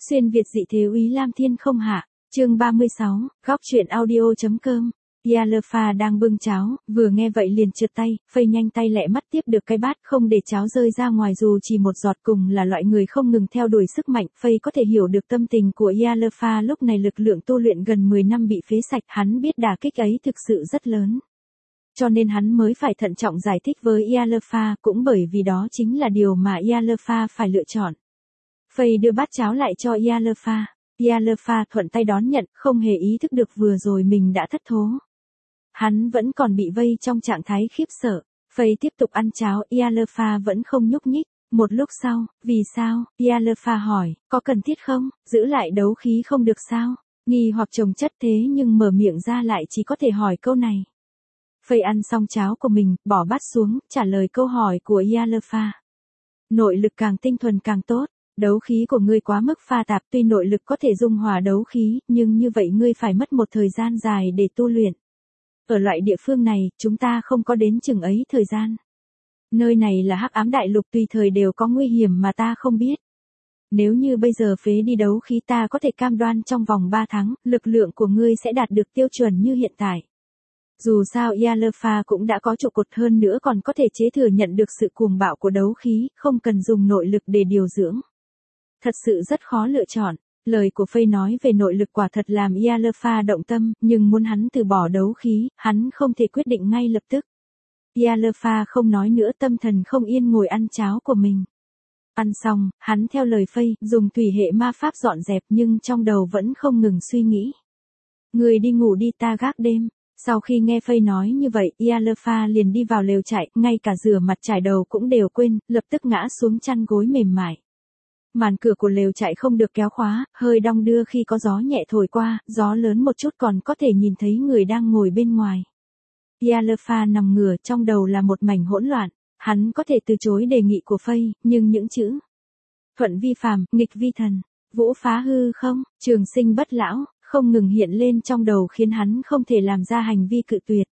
Xuyên Việt dị thế úy Lam Thiên không hạ, chương 36, góc chuyện audio.com. Yalfa đang bưng cháo, vừa nghe vậy liền trượt tay, phây nhanh tay lẹ mắt tiếp được cái bát không để cháo rơi ra ngoài dù chỉ một giọt. Cùng là loại người không ngừng theo đuổi sức mạnh, phây có thể hiểu được tâm tình của Yalfa lúc này. Lực lượng tu luyện gần 10 năm bị phế sạch, hắn biết đả kích ấy thực sự rất lớn. Cho nên hắn mới phải thận trọng giải thích với Yalfa, cũng bởi vì đó chính là điều mà Yalfa phải lựa chọn. Phây đưa bát cháo lại cho Yalfa. Yalfa thuận tay đón nhận, không hề ý thức được vừa rồi mình đã thất thố. Hắn vẫn còn bị vây trong trạng thái khiếp sợ. Phây tiếp tục ăn cháo, Yalfa vẫn không nhúc nhích. Một lúc sau, vì sao? Yalfa hỏi, có cần thiết không? Giữ lại đấu khí không được sao? Nghi hoặc chồng chất thế nhưng mở miệng ra lại chỉ có thể hỏi câu này. Phây ăn xong cháo của mình, bỏ bát xuống, trả lời câu hỏi của Yalfa. Nội lực càng tinh thuần càng tốt. Đấu khí của ngươi quá mức pha tạp, tuy nội lực có thể dung hòa đấu khí, nhưng như vậy ngươi phải mất một thời gian dài để tu luyện. Ở loại địa phương này, chúng ta không có đến chừng ấy thời gian. Nơi này là Hắc Ám Đại Lục, tùy thời đều có nguy hiểm mà ta không biết. Nếu như bây giờ phế đi đấu khí, ta có thể cam đoan trong vòng 3 tháng, lực lượng của ngươi sẽ đạt được tiêu chuẩn như hiện tại. Dù sao Yalfa cũng đã có trụ cột, hơn nữa còn có thể chế thừa nhận được sự cuồng bạo của đấu khí, không cần dùng nội lực để điều dưỡng. Thật sự rất khó lựa chọn. Lời của Phây nói về nội lực quả thật làm Yalfa động tâm, nhưng muốn hắn từ bỏ đấu khí, hắn không thể quyết định ngay lập tức. Yalfa không nói nữa, tâm thần không yên ngồi ăn cháo của mình. Ăn xong, hắn theo lời Phây, dùng thủy hệ ma pháp dọn dẹp nhưng trong đầu vẫn không ngừng suy nghĩ. Người đi ngủ đi, ta gác đêm. Sau khi nghe Phây nói như vậy, Yalfa liền đi vào lều trại, ngay cả rửa mặt trải đầu cũng đều quên, lập tức ngã xuống chăn gối mềm mại. Màn cửa của lều trại không được kéo khóa, hơi đong đưa khi có gió nhẹ thổi qua, gió lớn một chút còn có thể nhìn thấy người đang ngồi bên ngoài. Yalfa nằm ngửa, trong đầu là một mảnh hỗn loạn, hắn có thể từ chối đề nghị của Phây, nhưng những chữ thuận vi phàm, nghịch vi thần, vũ phá hư không, trường sinh bất lão, không ngừng hiện lên trong đầu khiến hắn không thể làm ra hành vi cự tuyệt.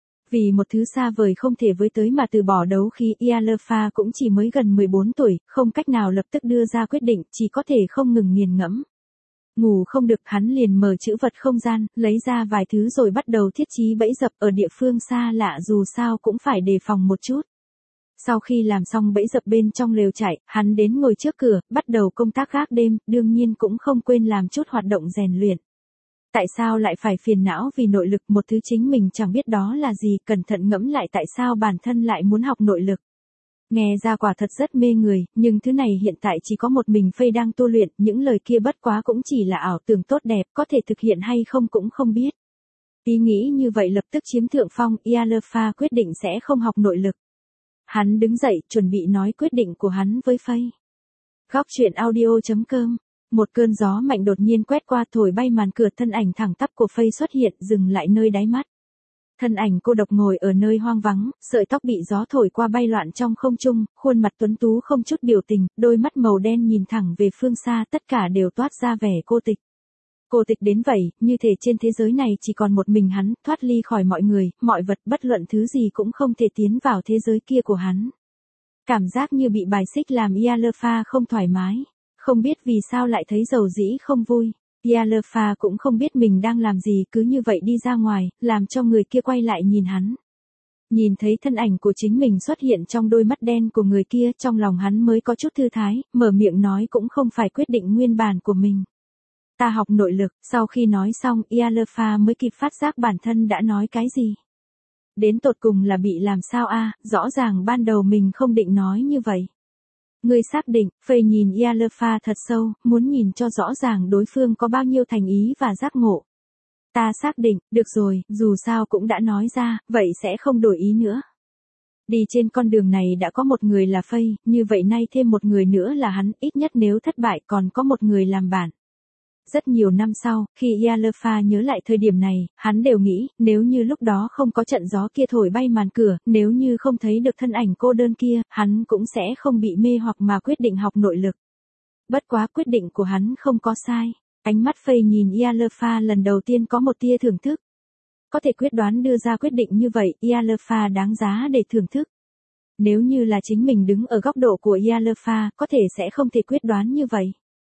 Vì một thứ xa vời không thể với tới mà từ bỏ đấu khí, Yalfa cũng chỉ mới gần 14 tuổi, không cách nào lập tức đưa ra quyết định, chỉ có thể không ngừng nghiền ngẫm. Ngủ không được, hắn liền mở trữ vật không gian, lấy ra vài thứ rồi bắt đầu thiết trí bẫy dập ở địa phương xa lạ, dù sao cũng phải đề phòng một chút. Sau khi làm xong bẫy dập bên trong lều trại, hắn đến ngồi trước cửa, bắt đầu công tác gác đêm, đương nhiên cũng không quên làm chút hoạt động rèn luyện. Tại sao lại phải phiền não vì nội lực, một thứ chính mình chẳng biết đó là gì, cẩn thận ngẫm lại tại sao bản thân lại muốn học nội lực. Nghe ra quả thật rất mê người, nhưng thứ này hiện tại chỉ có một mình Phây đang tu luyện, những lời kia bất quá cũng chỉ là ảo tưởng tốt đẹp, có thể thực hiện hay không cũng không biết. Ý nghĩ như vậy lập tức chiếm thượng phong, Yalfa quyết định sẽ không học nội lực. Hắn đứng dậy, chuẩn bị nói quyết định của hắn với Phây. Góc chuyện audio.com. Một cơn gió mạnh đột nhiên quét qua, thổi bay màn cửa, thân ảnh thẳng tắp của Phây xuất hiện, dừng lại nơi đáy mắt. Thân ảnh cô độc ngồi ở nơi hoang vắng, sợi tóc bị gió thổi qua bay loạn trong không trung, khuôn mặt tuấn tú không chút biểu tình, đôi mắt màu đen nhìn thẳng về phương xa, tất cả đều toát ra vẻ cô tịch. Cô tịch đến vậy, như thể trên thế giới này chỉ còn một mình hắn, thoát ly khỏi mọi người, mọi vật, bất luận thứ gì cũng không thể tiến vào thế giới kia của hắn. Cảm giác như bị bài xích làm Yalfa không thoải mái. Không biết vì sao lại thấy dầu dĩ không vui. Yalfa cũng không biết mình đang làm gì, cứ như vậy đi ra ngoài, làm cho người kia quay lại nhìn hắn. Nhìn thấy thân ảnh của chính mình xuất hiện trong đôi mắt đen của người kia, trong lòng hắn mới có chút thư thái, mở miệng nói cũng không phải quyết định nguyên bản của mình. Ta học nội lực. Sau khi nói xong, Yalfa mới kịp phát giác bản thân đã nói cái gì. Đến tột cùng là bị làm sao a? Rõ ràng ban đầu mình không định nói như vậy. Ngươi xác định? Phây nhìn Yalfa thật sâu, muốn nhìn cho rõ ràng đối phương có bao nhiêu thành ý và giác ngộ. Ta xác định, được rồi, dù sao cũng đã nói ra, vậy sẽ không đổi ý nữa. Đi trên con đường này đã có một người là Phây, như vậy nay thêm một người nữa là hắn, ít nhất nếu thất bại còn có một người làm bạn. Rất nhiều năm sau, khi Yalfa nhớ lại thời điểm này, hắn đều nghĩ, nếu như lúc đó không có trận gió kia thổi bay màn cửa, nếu như không thấy được thân ảnh cô đơn kia, hắn cũng sẽ không bị mê hoặc mà quyết định học nội lực. Bất quá quyết định của hắn không có sai. Ánh mắt Phây nhìn Yalfa lần đầu tiên có một tia thưởng thức. Có thể quyết đoán đưa ra quyết định như vậy, Yalfa đáng giá để thưởng thức. Nếu như là chính mình đứng ở góc độ của Yalfa, có thể sẽ không thể quyết đoán như vậy.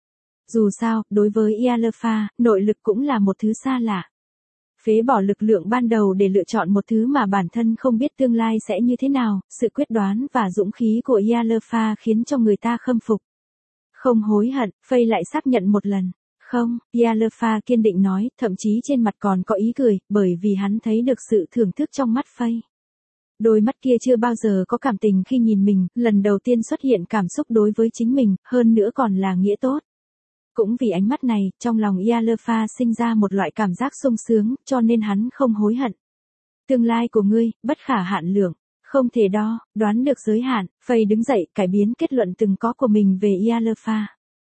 Dù sao, đối với Ialfa, nội lực cũng là một thứ xa lạ. Phế bỏ lực lượng ban đầu để lựa chọn một thứ mà bản thân không biết tương lai sẽ như thế nào, sự quyết đoán và dũng khí của Ialfa khiến cho người ta khâm phục. Không hối hận, Faye lại xác nhận một lần. Không, Ialfa kiên định nói, thậm chí trên mặt còn có ý cười, bởi vì hắn thấy được sự thưởng thức trong mắt Faye. Đôi mắt kia chưa bao giờ có cảm tình khi nhìn mình, lần đầu tiên xuất hiện cảm xúc đối với chính mình, hơn nữa còn là nghĩa tốt. Cũng vì ánh mắt này, trong lòng Ialfa sinh ra một loại cảm giác sung sướng, cho nên hắn không hối hận. Tương lai của ngươi, bất khả hạn lượng, không thể đo, đoán được giới hạn. Faye đứng dậy, cải biến kết luận từng có của mình về Ialfa.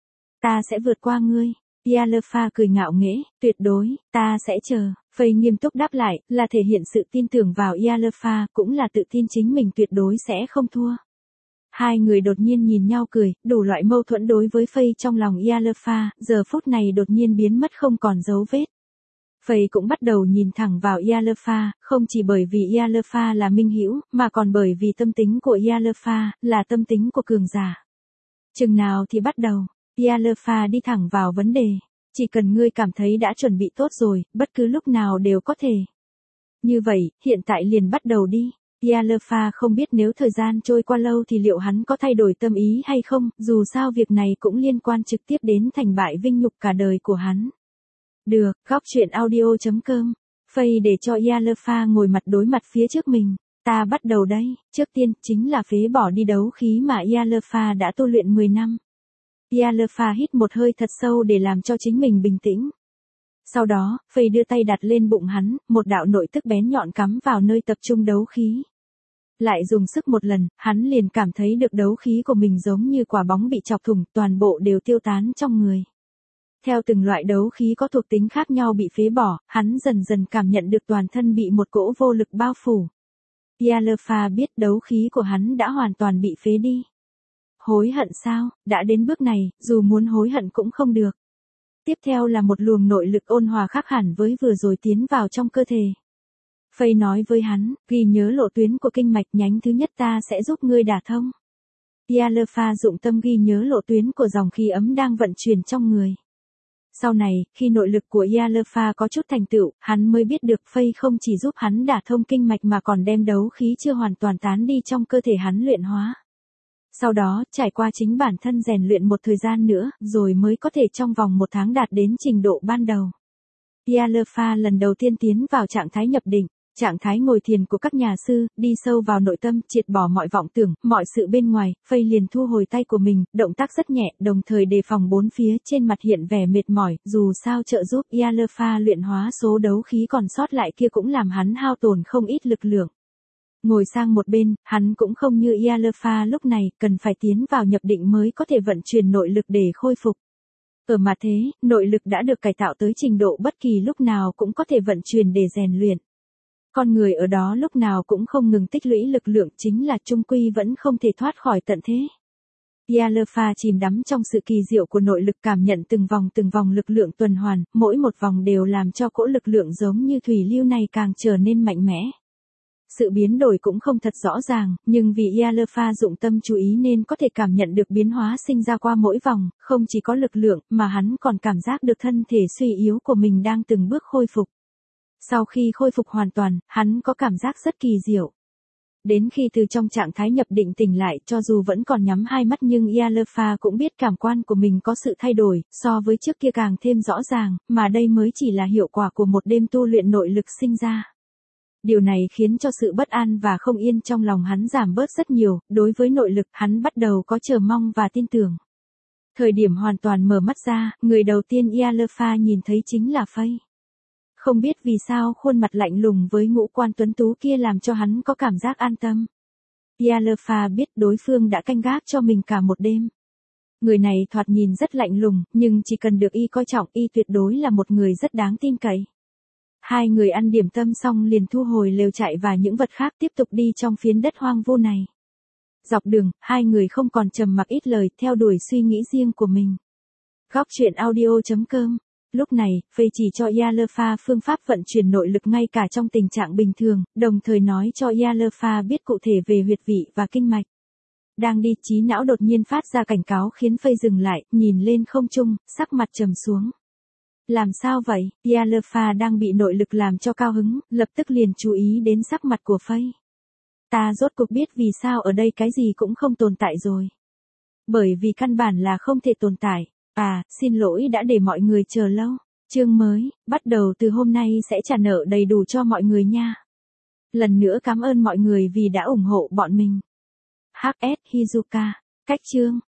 Ta sẽ vượt qua ngươi. Ialfa cười ngạo nghễ, tuyệt đối, ta sẽ chờ. Faye nghiêm túc đáp lại, là thể hiện sự tin tưởng vào Ialfa, cũng là tự tin chính mình tuyệt đối sẽ không thua. Hai người đột nhiên nhìn nhau cười, đủ loại mâu thuẫn đối với Faye trong lòng Ialfa, giờ phút này đột nhiên biến mất không còn dấu vết. Faye cũng bắt đầu nhìn thẳng vào Ialfa, không chỉ bởi vì Ialfa là minh hữu, mà còn bởi vì tâm tính của Ialfa, là tâm tính của cường giả. Chừng nào thì bắt đầu, Ialfa đi thẳng vào vấn đề. Chỉ cần ngươi cảm thấy đã chuẩn bị tốt rồi, bất cứ lúc nào đều có thể. Như vậy, hiện tại liền bắt đầu đi. Ialfa không biết nếu thời gian trôi qua lâu thì liệu hắn có thay đổi tâm ý hay không, dù sao việc này cũng liên quan trực tiếp đến thành bại vinh nhục cả đời của hắn. Được, góc truyện audio.com. Faye để cho Ialfa ngồi mặt đối mặt phía trước mình. Ta bắt đầu đây, trước tiên, chính là phế bỏ đi đấu khí mà Ialfa đã tu luyện 10 năm. Ialfa hít một hơi thật sâu để làm cho chính mình bình tĩnh. Sau đó, Faye đưa tay đặt lên bụng hắn, một đạo nội tức bén nhọn cắm vào nơi tập trung đấu khí. Lại dùng sức một lần, hắn liền cảm thấy được đấu khí của mình giống như quả bóng bị chọc thủng, toàn bộ đều tiêu tán trong người. Theo từng loại đấu khí có thuộc tính khác nhau bị phế bỏ, hắn dần dần cảm nhận được toàn thân bị một cỗ vô lực bao phủ. Ialfa biết đấu khí của hắn đã hoàn toàn bị phế đi. Hối hận sao, đã đến bước này, dù muốn hối hận cũng không được. Tiếp theo là một luồng nội lực ôn hòa khác hẳn với vừa rồi tiến vào trong cơ thể. Faye nói với hắn, ghi nhớ lộ tuyến của kinh mạch nhánh thứ nhất ta sẽ giúp ngươi đả thông. Ialfa dụng tâm ghi nhớ lộ tuyến của dòng khí ấm đang vận chuyển trong người. Sau này, khi nội lực của Ialfa có chút thành tựu, hắn mới biết được Faye không chỉ giúp hắn đả thông kinh mạch mà còn đem đấu khí chưa hoàn toàn tán đi trong cơ thể hắn luyện hóa. Sau đó, trải qua chính bản thân rèn luyện một thời gian nữa, rồi mới có thể trong vòng 1 tháng đạt đến trình độ ban đầu. Ialfa lần đầu tiên tiến vào trạng thái nhập định, trạng thái ngồi thiền của các nhà sư, đi sâu vào nội tâm, triệt bỏ mọi vọng tưởng, mọi sự bên ngoài. Faye liền thu hồi tay của mình, động tác rất nhẹ, đồng thời đề phòng bốn phía trên mặt hiện vẻ mệt mỏi, dù sao trợ giúp Ialfa luyện hóa số đấu khí còn sót lại kia cũng làm hắn hao tổn không ít lực lượng. Ngồi sang một bên, hắn cũng không như Ialfa lúc này, cần phải tiến vào nhập định mới có thể vận chuyển nội lực để khôi phục. Ở mặt thế, nội lực đã được cải tạo tới trình độ bất kỳ lúc nào cũng có thể vận chuyển để rèn luyện. Con người ở đó lúc nào cũng không ngừng tích lũy lực lượng, chính là chung quy vẫn không thể thoát khỏi tận thế. Ialfa chìm đắm trong sự kỳ diệu của nội lực, cảm nhận từng vòng lực lượng tuần hoàn, mỗi một vòng đều làm cho cỗ lực lượng giống như thủy lưu này càng trở nên mạnh mẽ. Sự biến đổi cũng không thật rõ ràng, nhưng vì Ialfa dụng tâm chú ý nên có thể cảm nhận được biến hóa sinh ra qua mỗi vòng, không chỉ có lực lượng, mà hắn còn cảm giác được thân thể suy yếu của mình đang từng bước khôi phục. Sau khi khôi phục hoàn toàn, hắn có cảm giác rất kỳ diệu. Đến khi từ trong trạng thái nhập định tỉnh lại, cho dù vẫn còn nhắm hai mắt nhưng Ialfa cũng biết cảm quan của mình có sự thay đổi, so với trước kia càng thêm rõ ràng, mà đây mới chỉ là hiệu quả của một đêm tu luyện nội lực sinh ra. Điều này khiến cho sự bất an và không yên trong lòng hắn giảm bớt rất nhiều, đối với nội lực hắn bắt đầu có chờ mong và tin tưởng. Thời điểm hoàn toàn mở mắt ra, người đầu tiên Ialfa nhìn thấy chính là Faye. Không biết vì sao khuôn mặt lạnh lùng với ngũ quan tuấn tú kia làm cho hắn có cảm giác an tâm. Ialfa biết đối phương đã canh gác cho mình cả một đêm. Người này thoạt nhìn rất lạnh lùng, nhưng chỉ cần được y coi trọng, y tuyệt đối là một người rất đáng tin cậy. Hai người ăn điểm tâm xong liền thu hồi lều trại và những vật khác tiếp tục đi trong phiến đất hoang vu này. Dọc đường, hai người không còn trầm mặc ít lời, theo đuổi suy nghĩ riêng của mình. Góc truyện audio.com. Lúc này, Faye chỉ cho Ialfa phương pháp vận chuyển nội lực ngay cả trong tình trạng bình thường, đồng thời nói cho Ialfa biết cụ thể về huyệt vị và kinh mạch. Đang đi, trí não đột nhiên phát ra cảnh cáo khiến Phây dừng lại, nhìn lên không trung, sắc mặt trầm xuống. Làm sao vậy? Yalfa đang bị nội lực làm cho cao hứng, lập tức liền chú ý đến sắc mặt của Phây. Ta rốt cuộc biết vì sao ở đây cái gì cũng không tồn tại rồi. Bởi vì căn bản là không thể tồn tại. À, xin lỗi đã để mọi người chờ lâu. Chương mới, bắt đầu từ hôm nay sẽ trả nợ đầy đủ cho mọi người nha. Lần nữa cảm ơn mọi người vì đã ủng hộ bọn mình. HS Hizuka. Cách chương.